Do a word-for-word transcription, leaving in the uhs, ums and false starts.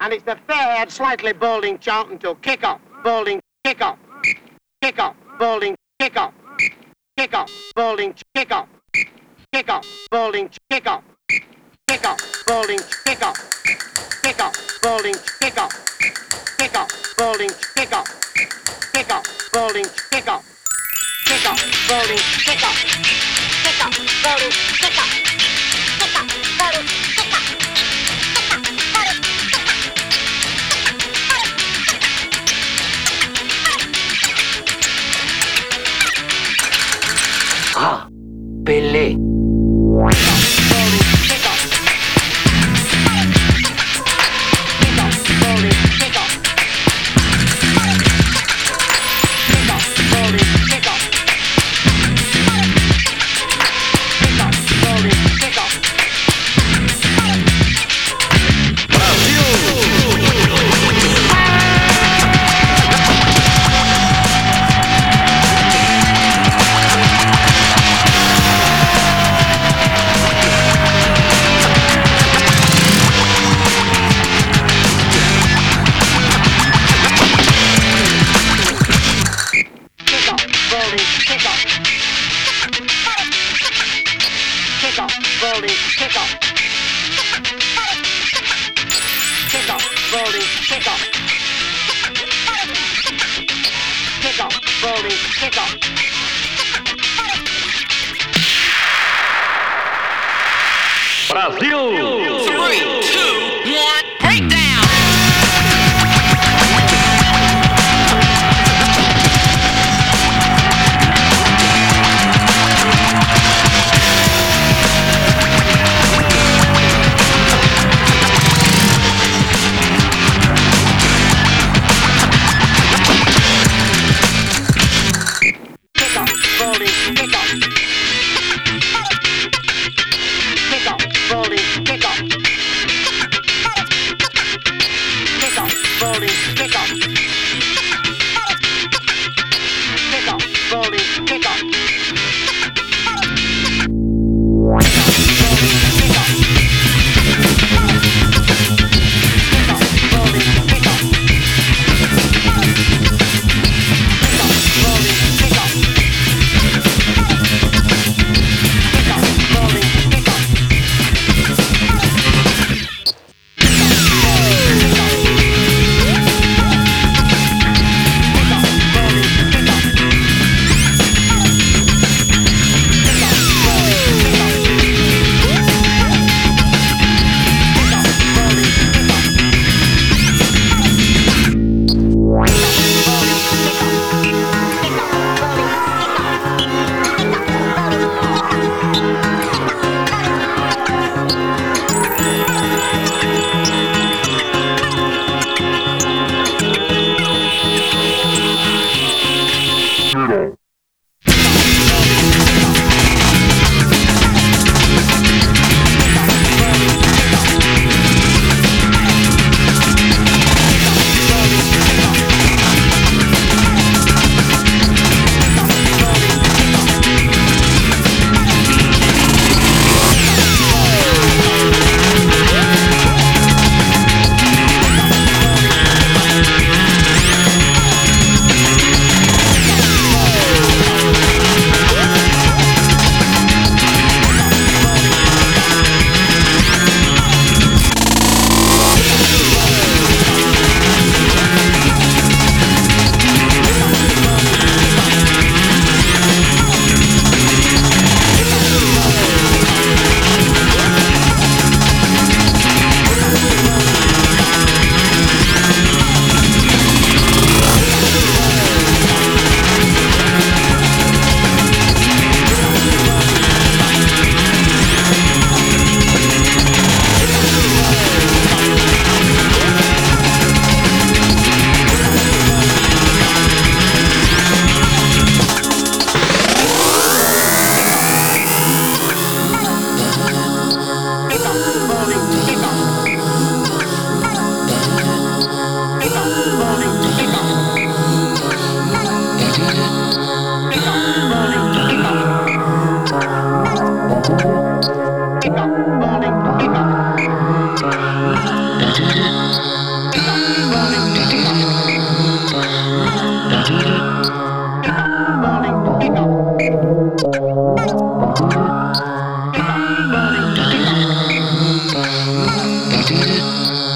And it's the fair, slightly balding chanting to kick off, balding, kick off, kick off, balding, kick off, kick off, balding, kick off, kick off, balding, kick off, kick off, balding, kick off, kick off, balding, kick off, kick off, balding, kick off, kick off, balding, kick off, kick off, balding, kick off, kick off, balding, kick off, kick off, balding, kick off. Ah, Pelé. Kick off, bowling, kick off.